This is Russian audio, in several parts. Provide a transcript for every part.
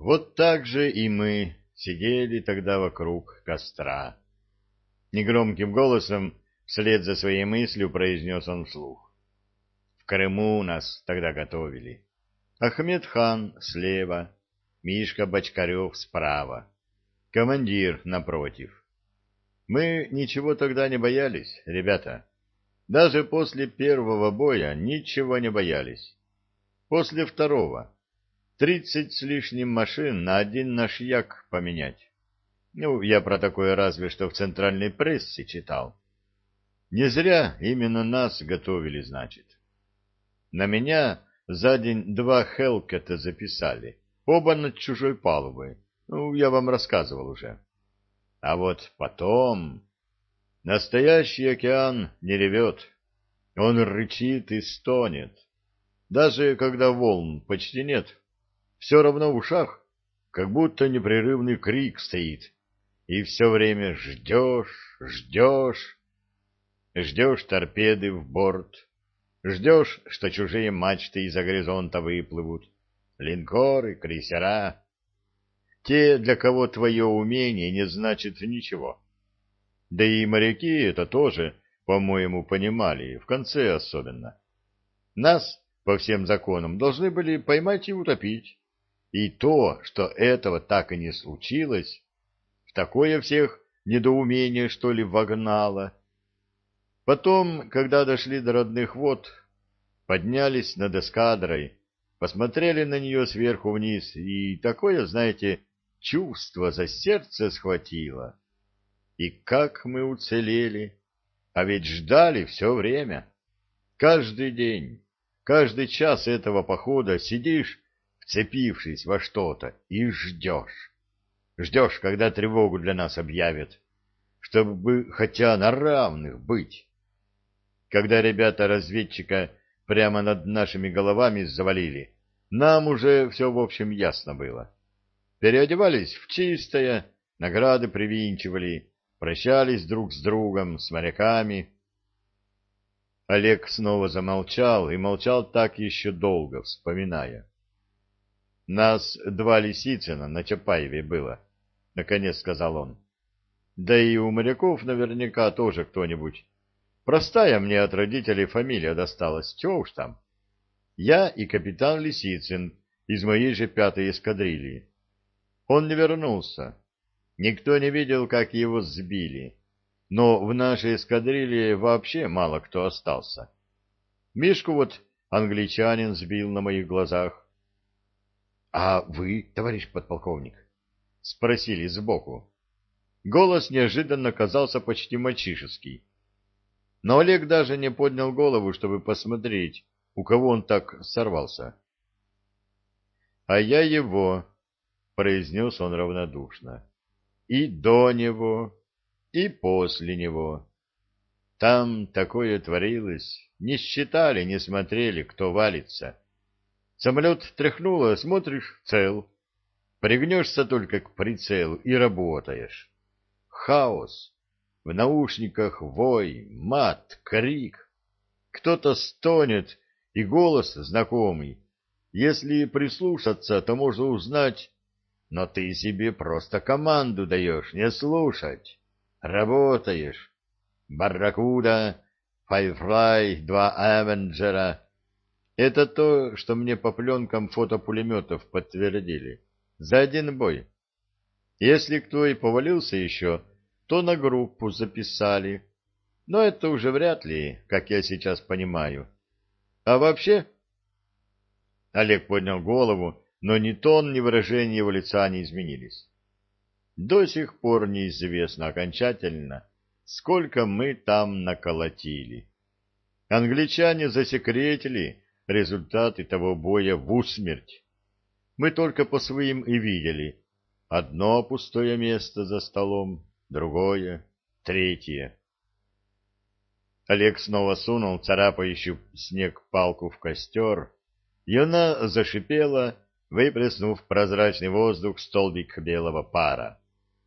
Вот так же и мы сидели тогда вокруг костра. Негромким голосом, вслед за своей мыслью, произнес он вслух. В Крыму нас тогда готовили. Ахмед хан слева, Мишка Бочкарев справа, командир напротив. Мы ничего тогда не боялись, ребята. Даже после первого боя ничего не боялись. После второго 30 с лишним машин на один наш як поменять. Ну, я про такое разве что в центральной прессе читал. Не зря именно нас готовили, значит. На меня за день 2 Хелкета записали, оба над чужой палубой. Ну, я вам рассказывал уже. А вот потом... Настоящий океан не ревет. Он рычит и стонет. Даже когда волн почти нет, все равно в ушах как будто непрерывный крик стоит. И все время ждешь, ждешь. Ждешь торпеды в борт. Ждешь, что чужие мачты из-за горизонта выплывут. Линкоры, крейсера. Те, для кого твое умение не значит ничего. Да и моряки это тоже, по-моему, понимали, в конце особенно. Нас, по всем законам, должны были поймать и утопить. И то, что этого так и не случилось, в такое всех недоумение, что ли, вогнало. Потом, когда дошли до родных вод, поднялись над эскадрой, посмотрели на нее сверху вниз, и такое, знаете, чувство за сердце схватило. И как мы уцелели! А ведь ждали все время. Каждый день, каждый час этого похода сидишь, вцепившись во что-то, и ждешь. Ждешь, когда тревогу для нас объявят, чтобы хотя на равных быть. Когда ребята-разведчика прямо над нашими головами завалили, нам уже все в общем ясно было. Переодевались в чистое, награды привинчивали, прощались друг с другом, с моряками. Олег снова замолчал, и молчал так еще долго, вспоминая. «Нас 2 Лисицына на Чапаеве было», — наконец сказал он. «Да и у моряков наверняка тоже кто-нибудь. Простая мне от родителей фамилия досталась, чего уж там. Я и капитан Лисицын из моей же 5-й эскадрильи. Он не вернулся. Никто не видел, как его сбили. Но в нашей эскадрилье вообще мало кто остался. Мишку вот англичанин сбил на моих глазах. — А вы, товарищ подполковник? — спросили сбоку. Голос неожиданно казался почти мальчишеский. Но Олег даже не поднял голову, чтобы посмотреть, у кого он так сорвался. — А я его, — произнес он равнодушно. И до него, и после него. Там такое творилось, не считали, не смотрели, кто валится. Самолет тряхнуло, смотришь — цел. Пригнешься только к прицелу и работаешь. Хаос. В наушниках вой, мат, крик. Кто-то стонет, и голос знакомый. Если прислушаться, то можно узнать... Но ты себе просто команду даешь, не слушать. Работаешь. Барракуда, Файрфлай, 2 Авенджера. Это то, что мне по пленкам фотопулеметов подтвердили. За один бой. Если кто и повалился еще, то на группу записали. Но это уже вряд ли, как я сейчас понимаю. А вообще... Олег поднял голову, но ни тон, ни выражение его лица не изменились. До сих пор неизвестно окончательно, сколько мы там наколотили. Англичане засекретили результаты того боя в усмерть. Мы только по своим и видели. Одно пустое место за столом, другое, третье. Олег снова сунул царапающую снег палку в костер, и она зашипела, выплеснув в прозрачный воздух столбик белого пара.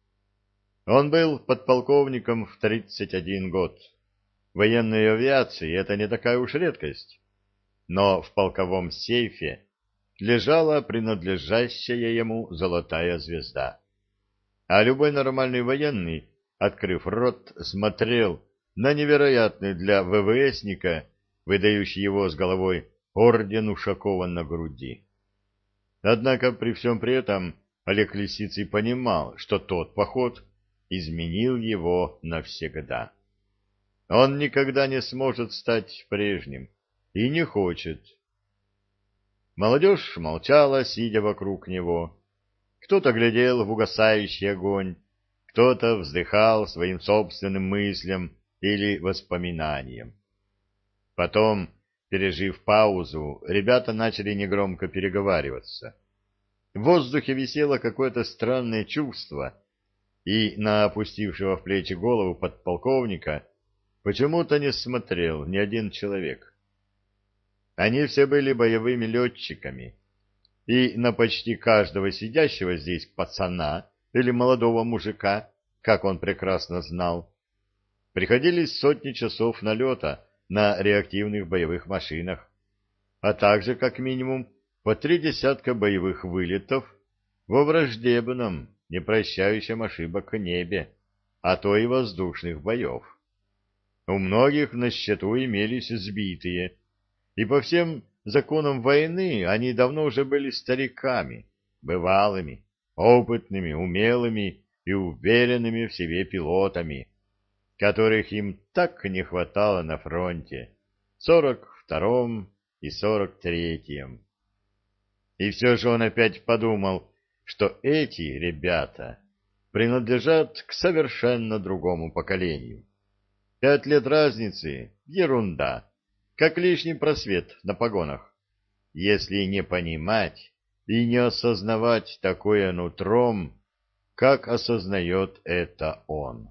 Он был подполковником в 31 год. В военной авиации это не такая уж редкость. Но в полковом сейфе лежала принадлежащая ему золотая звезда. А любой нормальный военный, открыв рот, смотрел на невероятный для ВВСника, выдающий его с головой, орден Ушакова на груди. Однако при всем при этом Олег Лисицый понимал, что тот поход изменил его навсегда. Он никогда не сможет стать прежним и не хочет. Молодежь молчала, сидя вокруг него. Кто-то глядел в угасающий огонь, кто-то вздыхал своим собственным мыслям или воспоминаниям. Потом, пережив паузу, ребята начали негромко переговариваться. В воздухе висело какое-то странное чувство, и на опустившего в плечи голову подполковника почему-то не смотрел ни один человек. Они все были боевыми летчиками, и на почти каждого сидящего здесь пацана или молодого мужика, как он прекрасно знал, приходились сотни часов налета на реактивных боевых машинах, а также как минимум по 3 десятка боевых вылетов во враждебном, не прощающем ошибок небе, а то и воздушных боев. У многих на счету имелись сбитые, и по всем законам войны они давно уже были стариками, бывалыми, опытными, умелыми и уверенными в себе пилотами, которых им так не хватало на фронте, 42-м и 43-м. И все же он опять подумал, что эти ребята принадлежат к совершенно другому поколению. 5 лет разницы — ерунда, как лишний просвет на погонах, если не понимать и не осознавать такое нутром, как осознает это он.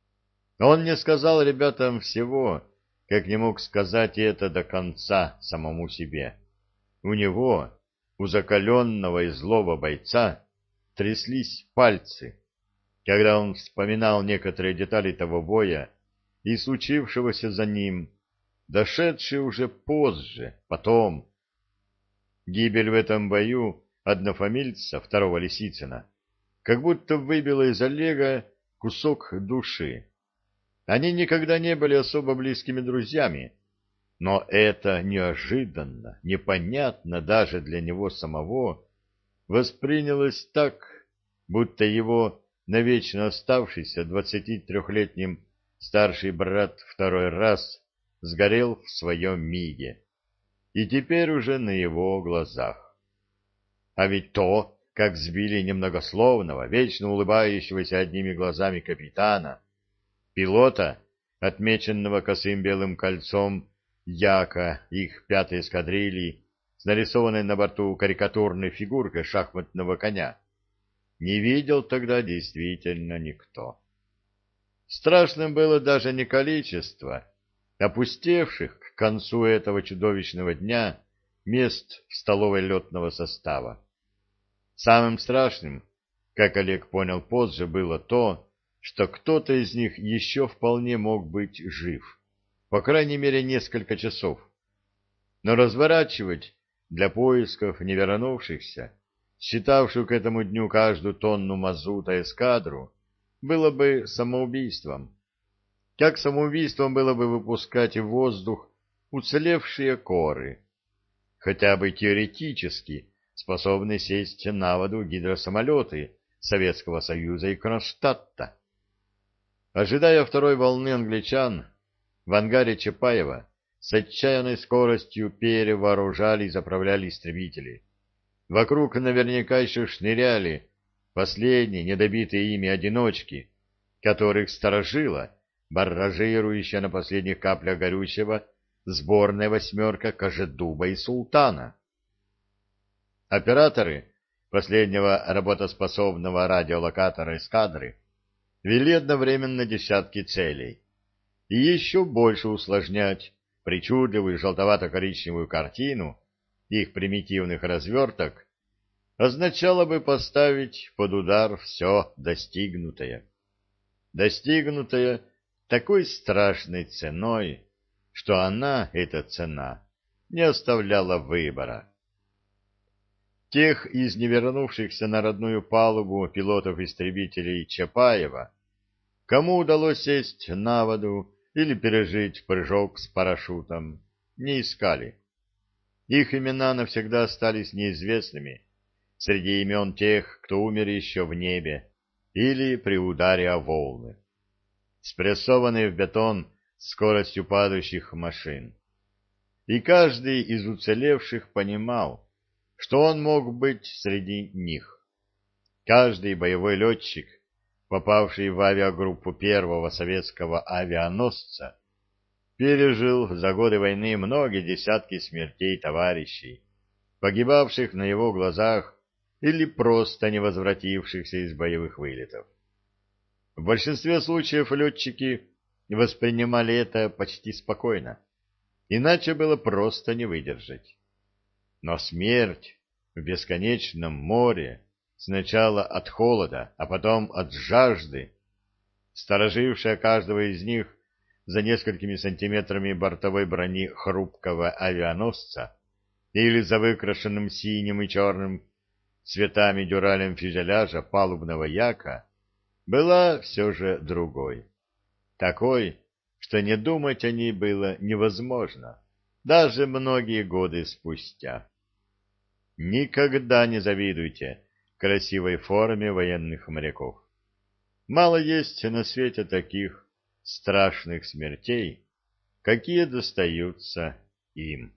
Он не сказал ребятам всего, как не мог сказать это до конца самому себе. У него, у закаленного и злого бойца, тряслись пальцы, когда он вспоминал некоторые детали того боя и случившегося за ним, дошедшие уже позже, потом. Гибель в этом бою однофамильца, второго Лисицына, как будто выбила из Олега кусок души. Они никогда не были особо близкими друзьями, но это неожиданно, непонятно даже для него самого, воспринялось так, будто его навечно оставшийся 23-летним старший брат второй раз сгорел в своем миге, и теперь уже на его глазах. А ведь то, как сбили немногословного, вечно улыбающегося одними глазами капитана, пилота, отмеченного косым белым кольцом яка их 5-й эскадрильи, с нарисованной на борту карикатурной фигуркой шахматного коня, не видел тогда действительно никто. Страшным было даже не количество опустевших к концу этого чудовищного дня мест в столовой летного состава. Самым страшным, как Олег понял позже, было то, что кто-то из них еще вполне мог быть жив, по крайней мере несколько часов. Но разворачивать для поисков невернувшихся, считавшую к этому дню каждую тонну мазута эскадру, было бы самоубийством. Как самоубийством было бы выпускать в воздух уцелевшие коры, хотя бы теоретически способные сесть на воду гидросамолеты Советского Союза и Кронштадта. Ожидая второй волны англичан, в ангаре Чапаева с отчаянной скоростью перевооружали и заправляли истребители. Вокруг наверняка еще шныряли последние недобитые ими одиночки, которых сторожила барражирующая на последних каплях горючего сборная 8-ка Кожедуба и Султана. Операторы последнего работоспособного радиолокатора эскадры вели одновременно десятки целей, и еще больше усложнять причудливую желтовато-коричневую картину их примитивных разверток означало бы поставить под удар все достигнутое. Достигнутое такой страшной ценой, что она, эта цена, не оставляла выбора. Тех из не вернувшихся на родную палубу пилотов-истребителей Чапаева, кому удалось сесть на воду или пережить прыжок с парашютом, не искали. Их имена навсегда остались неизвестными среди имен тех, кто умер еще в небе или при ударе о волны, спрессованные в бетон скоростью падающих машин. И каждый из уцелевших понимал, что он мог быть среди них. Каждый боевой летчик, попавший в авиагруппу первого советского авианосца, пережил за годы войны многие десятки смертей товарищей, погибавших на его глазах или просто не возвратившихся из боевых вылетов. В большинстве случаев летчики воспринимали это почти спокойно, иначе было просто не выдержать. Но смерть в бесконечном море, сначала от холода, а потом от жажды, сторожившая каждого из них за несколькими сантиметрами бортовой брони хрупкого авианосца или за выкрашенным синим и черным цветами дюралем фюзеляжа палубного яка, была все же другой. Такой, что не думать о ней было невозможно, даже многие годы спустя. Никогда не завидуйте красивой форме военных моряков. Мало есть на свете таких страшных смертей, какие достаются им.